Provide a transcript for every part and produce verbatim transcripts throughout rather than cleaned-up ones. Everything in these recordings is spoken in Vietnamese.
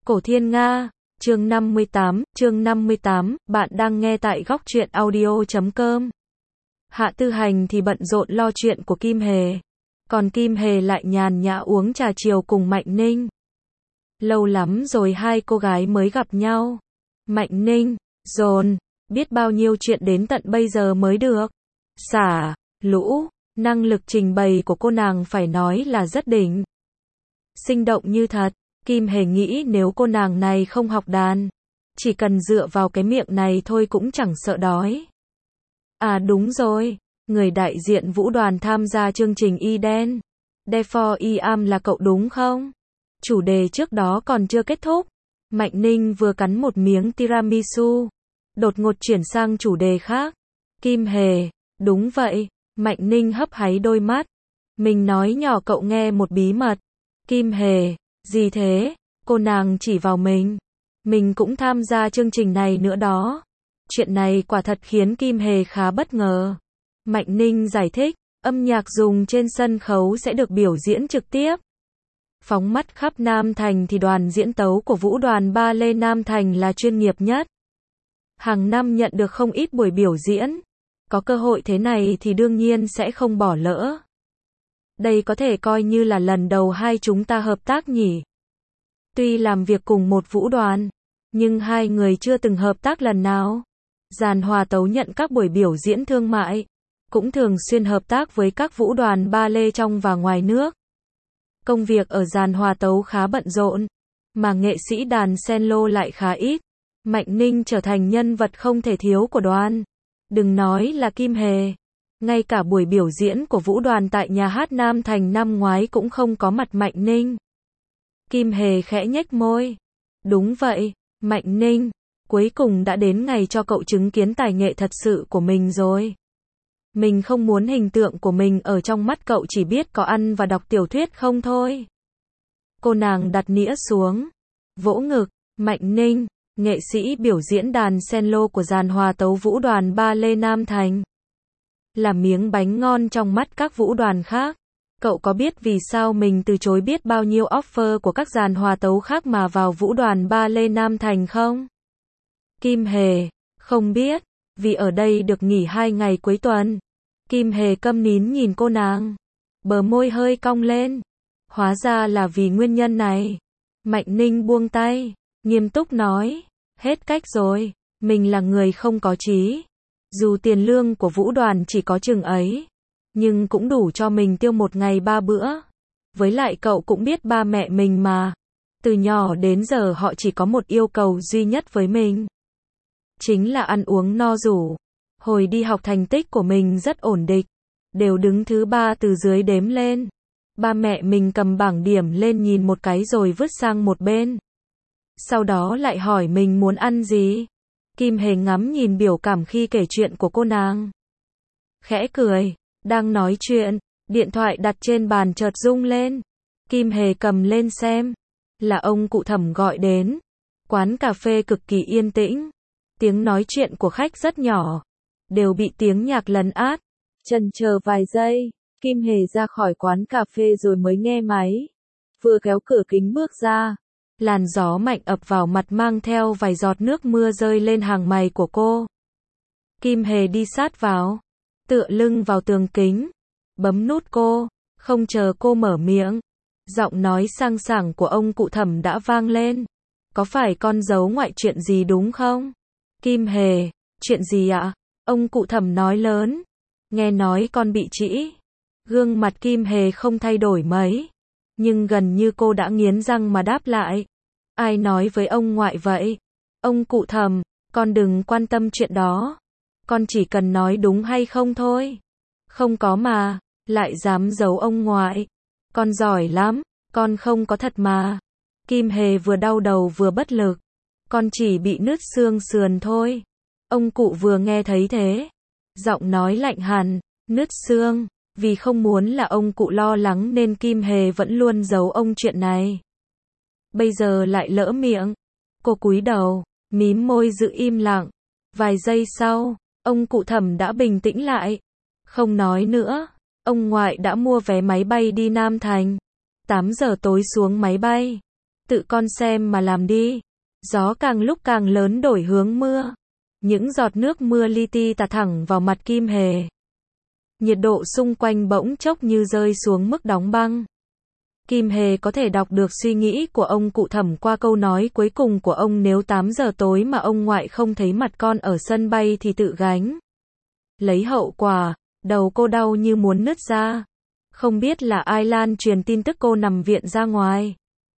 Cổ Thiên Nga, chương năm mươi tám, chương năm mươi tám, bạn đang nghe tại góc truyện audio chấm com. Hạ Tư Hành thì bận rộn lo chuyện của Kim Hề. Còn Kim Hề lại nhàn nhã uống trà chiều cùng Mạnh Ninh. Lâu lắm rồi hai cô gái mới gặp nhau. Mạnh Ninh, dồn, biết bao nhiêu chuyện đến tận bây giờ mới được. Xả, lũ, năng lực trình bày của cô nàng phải nói là rất đỉnh. Sinh động như thật. Kim Hề nghĩ nếu cô nàng này không học đàn, chỉ cần dựa vào cái miệng này thôi cũng chẳng sợ đói. À đúng rồi, người đại diện vũ đoàn tham gia chương trình Eden. Therefore I am là cậu đúng không? Chủ đề trước đó còn chưa kết thúc. Mạnh Ninh vừa cắn một miếng tiramisu, đột ngột chuyển sang chủ đề khác. Kim Hề, đúng vậy. Mạnh Ninh hấp háy đôi mắt. Mình nói nhỏ cậu nghe một bí mật. Kim Hề, gì thế? Cô nàng chỉ vào mình. Mình cũng tham gia chương trình này nữa đó. Chuyện này quả thật khiến Kim Hề khá bất ngờ. Mạnh Ninh giải thích, âm nhạc dùng trên sân khấu sẽ được biểu diễn trực tiếp. Phóng mắt khắp Nam Thành thì đoàn diễn tấu của Vũ đoàn Ba Lê Nam Thành là chuyên nghiệp nhất. Hàng năm nhận được không ít buổi biểu diễn. Có cơ hội thế này thì đương nhiên sẽ không bỏ lỡ. Đây có thể coi như là lần đầu hai chúng ta hợp tác nhỉ. Tuy làm việc cùng một vũ đoàn, nhưng hai người chưa từng hợp tác lần nào. Giàn Hòa Tấu nhận các buổi biểu diễn thương mại, cũng thường xuyên hợp tác với các vũ đoàn ba lê trong và ngoài nước. Công việc ở Giàn Hòa Tấu khá bận rộn, mà nghệ sĩ đàn cello lại khá ít. Mạnh Ninh trở thành nhân vật không thể thiếu của đoàn. Đừng nói là Kim Hề, ngay cả buổi biểu diễn của vũ đoàn tại nhà hát Nam Thành năm ngoái cũng không có mặt Mạnh Ninh. Kim Hề khẽ nhếch môi. Đúng vậy, Mạnh Ninh, cuối cùng đã đến ngày cho cậu chứng kiến tài nghệ thật sự của mình rồi. Mình không muốn hình tượng của mình ở trong mắt cậu chỉ biết có ăn và đọc tiểu thuyết không thôi. Cô nàng đặt nĩa xuống, vỗ ngực. Mạnh Ninh, nghệ sĩ biểu diễn đàn cello của Giàn Hòa Tấu Vũ đoàn Ba Lê Nam Thành, là miếng bánh ngon trong mắt các vũ đoàn khác. Cậu có biết vì sao mình từ chối biết bao nhiêu offer của các dàn hòa tấu khác mà vào vũ đoàn Ba Lê Nam Thành không? Kim Hề, không biết, vì ở đây được nghỉ hai ngày cuối tuần. Kim Hề câm nín nhìn cô nàng, bờ môi hơi cong lên. Hóa ra là vì nguyên nhân này. Mạnh Ninh buông tay, nghiêm túc nói, hết cách rồi, mình là người không có chí. Dù tiền lương của vũ đoàn chỉ có chừng ấy, nhưng cũng đủ cho mình tiêu một ngày ba bữa. Với lại cậu cũng biết ba mẹ mình mà. Từ nhỏ đến giờ họ chỉ có một yêu cầu duy nhất với mình. Chính là ăn uống no rủ. Hồi đi học thành tích của mình rất ổn định. Đều đứng thứ ba từ dưới đếm lên. Ba mẹ mình cầm bảng điểm lên nhìn một cái rồi vứt sang một bên. Sau đó lại hỏi mình muốn ăn gì. Kim Hề ngắm nhìn biểu cảm khi kể chuyện của cô nàng. Khẽ cười. Đang nói chuyện, điện thoại đặt trên bàn chợt rung lên. Kim Hề cầm lên xem. Là ông cụ Thẩm gọi đến. Quán cà phê cực kỳ yên tĩnh. Tiếng nói chuyện của khách rất nhỏ. Đều bị tiếng nhạc lấn át. Chần chờ vài giây, Kim Hề ra khỏi quán cà phê rồi mới nghe máy. Vừa kéo cửa kính bước ra. Làn gió mạnh ập vào mặt mang theo vài giọt nước mưa rơi lên hàng mày của cô. Kim Hề đi sát vào, tựa lưng vào tường kính, bấm nút cô, không chờ cô mở miệng. Giọng nói sang sảng của ông cụ Thẩm đã vang lên. Có phải con giấu ngoại chuyện gì đúng không? Kim Hề, chuyện gì ạ? Ông cụ Thẩm nói lớn. Nghe nói con bị trĩ. Gương mặt Kim Hề không thay đổi mấy, nhưng gần như cô đã nghiến răng mà đáp lại. Ai nói với ông ngoại vậy? Ông cụ Thẩm, con đừng quan tâm chuyện đó. Con chỉ cần nói đúng hay không thôi. Không có mà, lại dám giấu ông ngoại. Con giỏi lắm, con không có thật mà. Kim Hề vừa đau đầu vừa bất lực. Con chỉ bị nứt xương sườn thôi. Ông cụ vừa nghe thấy thế, giọng nói lạnh hẳn, nứt xương. Vì không muốn là ông cụ lo lắng nên Kim Hề vẫn luôn giấu ông chuyện này. Bây giờ lại lỡ miệng. Cô cúi đầu, mím môi giữ im lặng. Vài giây sau, ông cụ Thẩm đã bình tĩnh lại. Không nói nữa, ông ngoại đã mua vé máy bay đi Nam Thành. tám giờ tối xuống máy bay. Tự con xem mà làm đi. Gió càng lúc càng lớn đổi hướng mưa. Những giọt nước mưa li ti tạt thẳng vào mặt Kim Hề. Nhiệt độ xung quanh bỗng chốc như rơi xuống mức đóng băng. Kim Hề có thể đọc được suy nghĩ của ông cụ Thẩm qua câu nói cuối cùng của ông, nếu tám giờ tối mà ông ngoại không thấy mặt con ở sân bay thì tự gánh lấy hậu quả. Đầu cô đau như muốn nứt ra. Không biết là ai lan truyền tin tức cô nằm viện ra ngoài.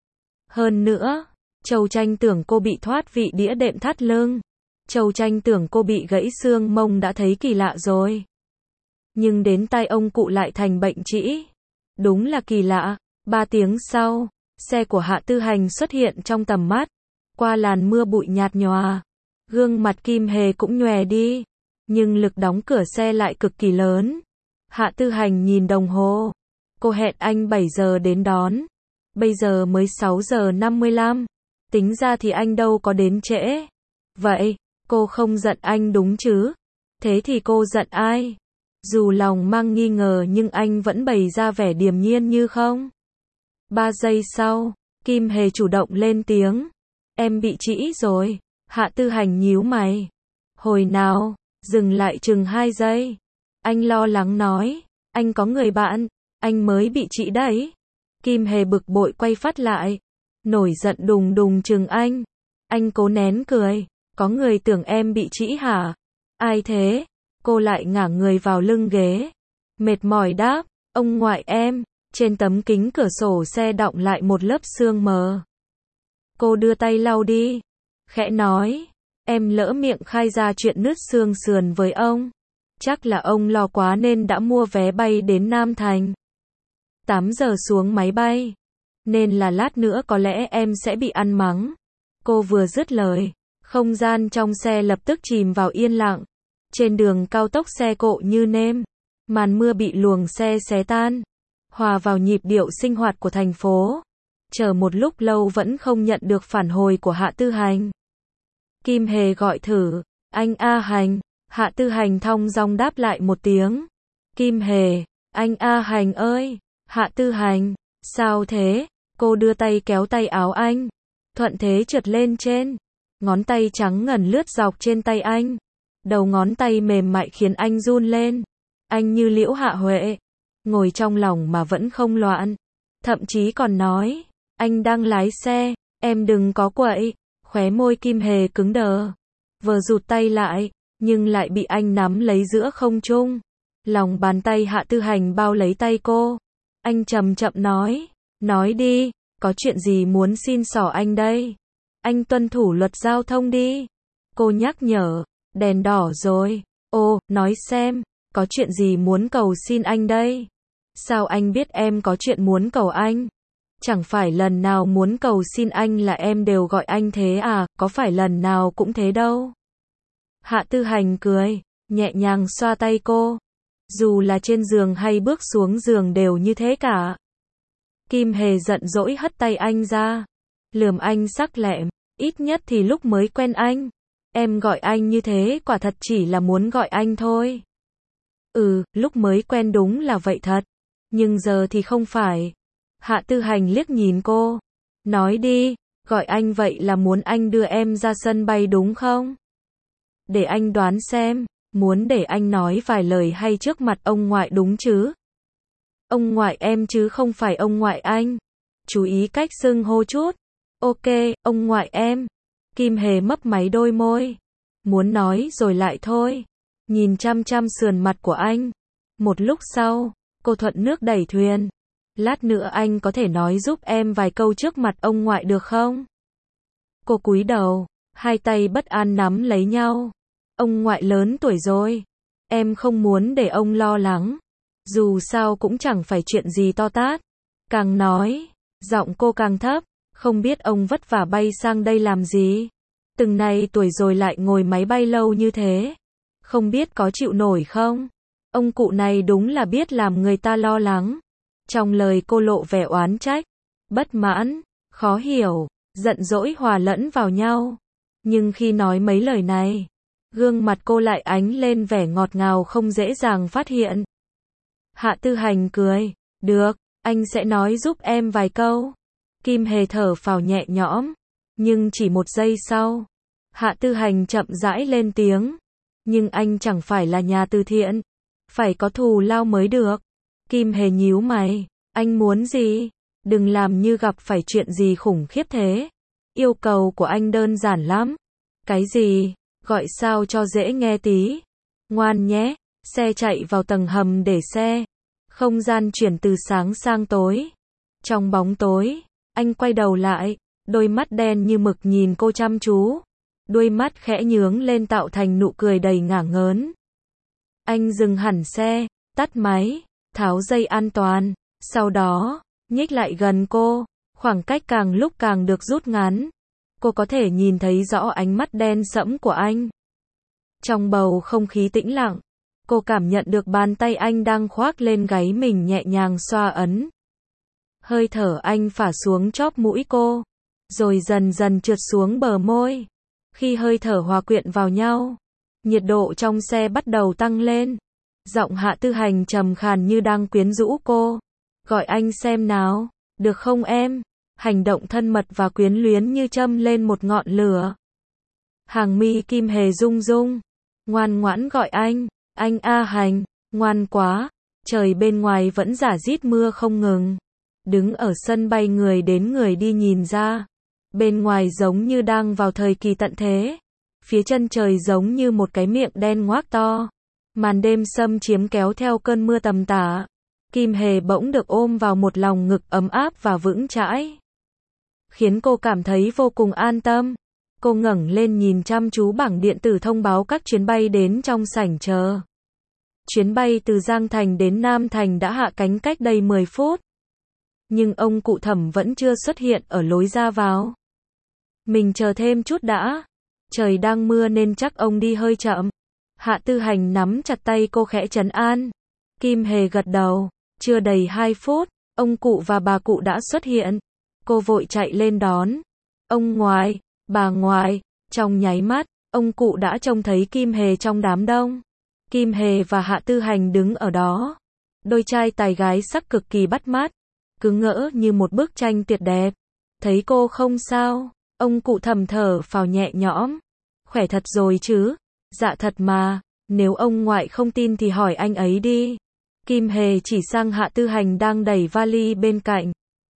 Hơn nữa, Châu Tranh tưởng cô bị thoát vị đĩa đệm thắt lưng. Châu Tranh tưởng cô bị gãy xương mông đã thấy kỳ lạ rồi. Nhưng đến tai ông cụ lại thành bệnh trĩ. Đúng là kỳ lạ. Ba tiếng sau, xe của Hạ Tư Hành xuất hiện trong tầm mắt. Qua làn mưa bụi nhạt nhòa. Gương mặt Kim Hề cũng nhòe đi. Nhưng lực đóng cửa xe lại cực kỳ lớn. Hạ Tư Hành nhìn đồng hồ. Cô hẹn anh bảy giờ đến đón. Bây giờ mới sáu giờ năm mươi lăm. Tính ra thì anh đâu có đến trễ. Vậy, cô không giận anh đúng chứ? Thế thì cô giận ai? Dù lòng mang nghi ngờ nhưng anh vẫn bày ra vẻ điềm nhiên như không. Ba giây sau, Kim Hề chủ động lên tiếng. Em bị trĩ rồi. Hạ Tư Hành nhíu mày. Hồi nào? Dừng lại chừng hai giây. Anh lo lắng nói. Anh có người bạn. Anh mới bị trĩ đấy. Kim Hề bực bội quay phát lại. Nổi giận đùng đùng chừng anh. Anh cố nén cười. Có người tưởng em bị trĩ hả? Ai thế? Cô lại ngả người vào lưng ghế. Mệt mỏi đáp. Ông ngoại em. Trên tấm kính cửa sổ xe đọng lại một lớp sương mờ. Cô đưa tay lau đi. Khẽ nói. Em lỡ miệng khai ra chuyện nứt xương sườn với ông. Chắc là ông lo quá nên đã mua vé bay đến Nam Thành. tám giờ xuống máy bay. Nên là lát nữa có lẽ em sẽ bị ăn mắng. Cô vừa dứt lời. Không gian trong xe lập tức chìm vào yên lặng. Trên đường cao tốc xe cộ như nêm. Màn mưa bị luồng xe xé tan. Hòa vào nhịp điệu sinh hoạt của thành phố. Chờ một lúc lâu vẫn không nhận được phản hồi của Hạ Tư Hành. Kim Hề gọi thử. Anh A Hành. Hạ Tư Hành thong dong đáp lại một tiếng. Kim Hề. Anh A Hành ơi. Hạ Tư Hành. Sao thế? Cô đưa tay kéo tay áo anh. Thuận thế trượt lên trên. Ngón tay trắng ngần lướt dọc trên tay anh. Đầu ngón tay mềm mại khiến anh run lên. Anh như Liễu Hạ Huệ. Ngồi trong lòng mà vẫn không loạn. Thậm chí còn nói. Anh đang lái xe. Em đừng có quậy. Khóe môi Kim Hề cứng đờ. Vừa rụt tay lại. Nhưng lại bị anh nắm lấy giữa không trung. Lòng bàn tay Hạ Tư Hành bao lấy tay cô. Anh chậm chậm nói. Nói đi. Có chuyện gì muốn xin xỏ anh đây? Anh tuân thủ luật giao thông đi. Cô nhắc nhở. Đèn đỏ rồi. Ô, nói xem. Có chuyện gì muốn cầu xin anh đây? Sao anh biết em có chuyện muốn cầu anh? Chẳng phải lần nào muốn cầu xin anh là em đều gọi anh thế à? Có phải lần nào cũng thế đâu. Hạ Tư Hành cười. Nhẹ nhàng xoa tay cô. Dù là trên giường hay bước xuống giường đều như thế cả. Kim Hề giận dỗi hất tay anh ra. Lườm anh sắc lẹm. Ít nhất thì lúc mới quen anh. Em gọi anh như thế quả thật chỉ là muốn gọi anh thôi. Ừ, lúc mới quen đúng là vậy thật. Nhưng giờ thì không phải. Hạ Tư Hành liếc nhìn cô. Nói đi, gọi anh vậy là muốn anh đưa em ra sân bay đúng không? Để anh đoán xem, muốn để anh nói vài lời hay trước mặt ông ngoại đúng chứ? Ông ngoại em chứ không phải ông ngoại anh. Chú ý cách xưng hô chút. Ok, ông ngoại em. Kim Hề mấp máy đôi môi. Muốn nói rồi lại thôi. Nhìn chăm chăm sườn mặt của anh. Một lúc sau, cô thuận nước đẩy thuyền. Lát nữa anh có thể nói giúp em vài câu trước mặt ông ngoại được không? Cô cúi đầu, hai tay bất an nắm lấy nhau. Ông ngoại lớn tuổi rồi. Em không muốn để ông lo lắng. Dù sao cũng chẳng phải chuyện gì to tát. Càng nói, giọng cô càng thấp. Không biết ông vất vả bay sang đây làm gì. Từng này tuổi rồi lại ngồi máy bay lâu như thế. Không biết có chịu nổi không? Ông cụ này đúng là biết làm người ta lo lắng. Trong lời cô lộ vẻ oán trách, bất mãn, khó hiểu, giận dỗi hòa lẫn vào nhau. Nhưng khi nói mấy lời này, gương mặt cô lại ánh lên vẻ ngọt ngào không dễ dàng phát hiện. Hạ Tư Hành cười. Được, anh sẽ nói giúp em vài câu. Kim Hề thở phào nhẹ nhõm. Nhưng chỉ một giây sau, Hạ Tư Hành chậm rãi lên tiếng. Nhưng anh chẳng phải là nhà từ thiện. Phải có thù lao mới được. Kim Hề nhíu mày. Anh muốn gì? Đừng làm như gặp phải chuyện gì khủng khiếp thế. Yêu cầu của anh đơn giản lắm. Cái gì? Gọi sao cho dễ nghe tí. Ngoan nhé. Xe chạy vào tầng hầm để xe. Không gian chuyển từ sáng sang tối. Trong bóng tối, anh quay đầu lại. Đôi mắt đen như mực nhìn cô chăm chú. Đuôi mắt khẽ nhướng lên tạo thành nụ cười đầy ngả ngớn. Anh dừng hẳn xe, tắt máy, tháo dây an toàn. Sau đó, nhích lại gần cô. Khoảng cách càng lúc càng được rút ngắn. Cô có thể nhìn thấy rõ ánh mắt đen sẫm của anh. Trong bầu không khí tĩnh lặng, cô cảm nhận được bàn tay anh đang khoác lên gáy mình nhẹ nhàng xoa ấn. Hơi thở anh phả xuống chóp mũi cô, rồi dần dần trượt xuống bờ môi. Khi hơi thở hòa quyện vào nhau, nhiệt độ trong xe bắt đầu tăng lên. Giọng Hạ Tư Hành trầm khàn như đang quyến rũ cô. Gọi anh xem nào, được không em? Hành động thân mật và quyến luyến như châm lên một ngọn lửa. Hàng mi Kim Hề rung rung. Ngoan ngoãn gọi anh. Anh A Hành, ngoan quá. Trời bên ngoài vẫn rả rít mưa không ngừng. Đứng ở sân bay người đến người đi nhìn ra. Bên ngoài giống như đang vào thời kỳ tận thế. Phía chân trời giống như một cái miệng đen ngoác to. Màn đêm xâm chiếm kéo theo cơn mưa tầm tã. Kim Hề bỗng được ôm vào một lòng ngực ấm áp và vững chãi. Khiến cô cảm thấy vô cùng an tâm. Cô ngẩng lên nhìn chăm chú bảng điện tử thông báo các chuyến bay đến trong sảnh chờ. Chuyến bay từ Giang Thành đến Nam Thành đã hạ cánh cách đây mười phút. Nhưng ông cụ Thẩm vẫn chưa xuất hiện ở lối ra vào. Mình chờ thêm chút đã. Trời đang mưa nên chắc ông đi hơi chậm. Hạ Tư Hành nắm chặt tay cô khẽ trấn an. Kim Hề gật đầu. Chưa đầy hai phút, ông cụ và bà cụ đã xuất hiện. Cô vội chạy lên đón. Ông ngoại, bà ngoại. Trong nháy mắt, ông cụ đã trông thấy Kim Hề trong đám đông. Kim Hề và Hạ Tư Hành đứng ở đó. Đôi trai tài gái sắc cực kỳ bắt mắt. Cứ ngỡ như một bức tranh tuyệt đẹp. Thấy cô không sao, ông cụ thầm thở phào nhẹ nhõm. Khỏe thật rồi chứ? Dạ thật mà, nếu ông ngoại không tin thì hỏi anh ấy đi. Kim Hề chỉ sang Hạ Tư Hành đang đẩy vali bên cạnh.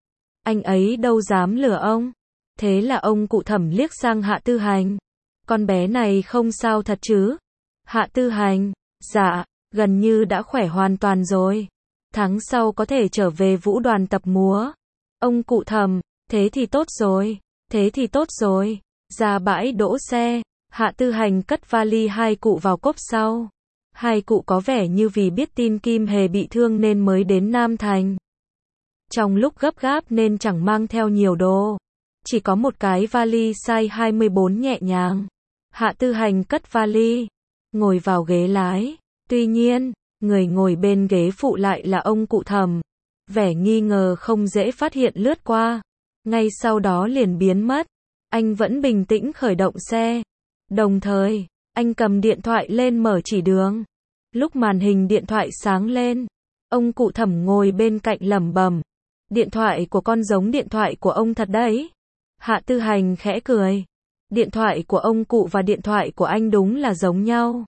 Anh ấy đâu dám lừa ông. Thế là ông cụ Thẩm liếc sang Hạ Tư Hành. Con bé này không sao thật chứ? Hạ Tư Hành, dạ, gần như đã khỏe hoàn toàn rồi. Tháng sau có thể trở về vũ đoàn tập múa. Ông cụ Thẩm, thế thì tốt rồi, thế thì tốt rồi. Ra bãi đỗ xe, Hạ Tư Hành cất vali hai cụ vào cốp sau. Hai cụ có vẻ như vì biết tin Kim Hề bị thương nên mới đến Nam Thành. Trong lúc gấp gáp nên chẳng mang theo nhiều đồ. Chỉ có một cái vali size hai mươi bốn nhẹ nhàng. Hạ Tư Hành cất vali, ngồi vào ghế lái. Tuy nhiên, người ngồi bên ghế phụ lại là ông cụ Thẩm. Vẻ nghi ngờ không dễ phát hiện lướt qua. Ngay sau đó liền biến mất. Anh vẫn bình tĩnh khởi động xe. Đồng thời, anh cầm điện thoại lên mở chỉ đường. Lúc màn hình điện thoại sáng lên, ông cụ Thẩm ngồi bên cạnh lẩm bẩm. Điện thoại của con giống điện thoại của ông thật đấy. Hạ Tư Hành khẽ cười. Điện thoại của ông cụ và điện thoại của anh đúng là giống nhau.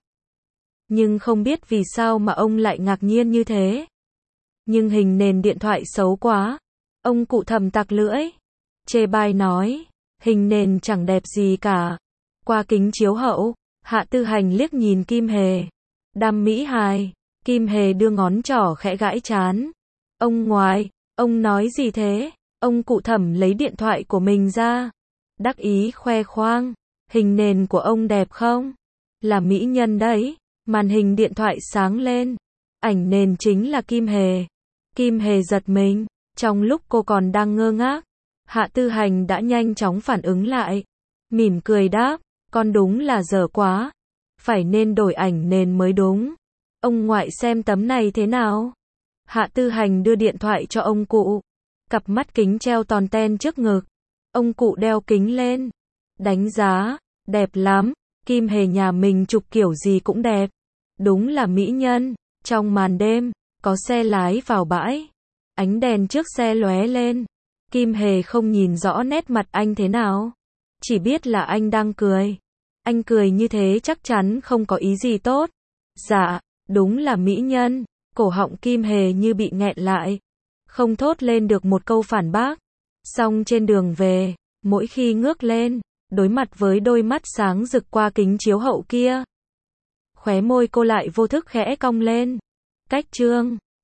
Nhưng không biết vì sao mà ông lại ngạc nhiên như thế. Nhưng hình nền điện thoại xấu quá. Ông cụ Thẩm tặc lưỡi. Chê bai nói. Hình nền chẳng đẹp gì cả. Qua kính chiếu hậu, Hạ Tư Hành liếc nhìn Kim Hề. Đam mỹ hài. Kim Hề đưa ngón trỏ khẽ gãi trán. Ông ngoại, ông nói gì thế? Ông cụ Thẩm lấy điện thoại của mình ra. Đắc ý khoe khoang. Hình nền của ông đẹp không? Là mỹ nhân đấy. Màn hình điện thoại sáng lên. Ảnh nền chính là Kim Hề. Kim Hề giật mình. Trong lúc cô còn đang ngơ ngác, Hạ Tư Hành đã nhanh chóng phản ứng lại. Mỉm cười đáp. Con đúng là dở quá. Phải nên đổi ảnh nền mới đúng. Ông ngoại xem tấm này thế nào? Hạ Tư Hành đưa điện thoại cho ông cụ. Cặp mắt kính treo tòn ten trước ngực. Ông cụ đeo kính lên. Đánh giá. Đẹp lắm. Kim Hề nhà mình chụp kiểu gì cũng đẹp. Đúng là mỹ nhân. Trong màn đêm, có xe lái vào bãi. Ánh đèn trước xe lóe lên. Kim Hề không nhìn rõ nét mặt anh thế nào. Chỉ biết là anh đang cười. Anh cười như thế chắc chắn không có ý gì tốt. Dạ, đúng là mỹ nhân. Cổ họng Kim Hề như bị nghẹn lại. Không thốt lên được một câu phản bác. Xong trên đường về, mỗi khi ngước lên, đối mặt với đôi mắt sáng rực qua kính chiếu hậu kia, khóe môi cô lại vô thức khẽ cong lên. Cách chương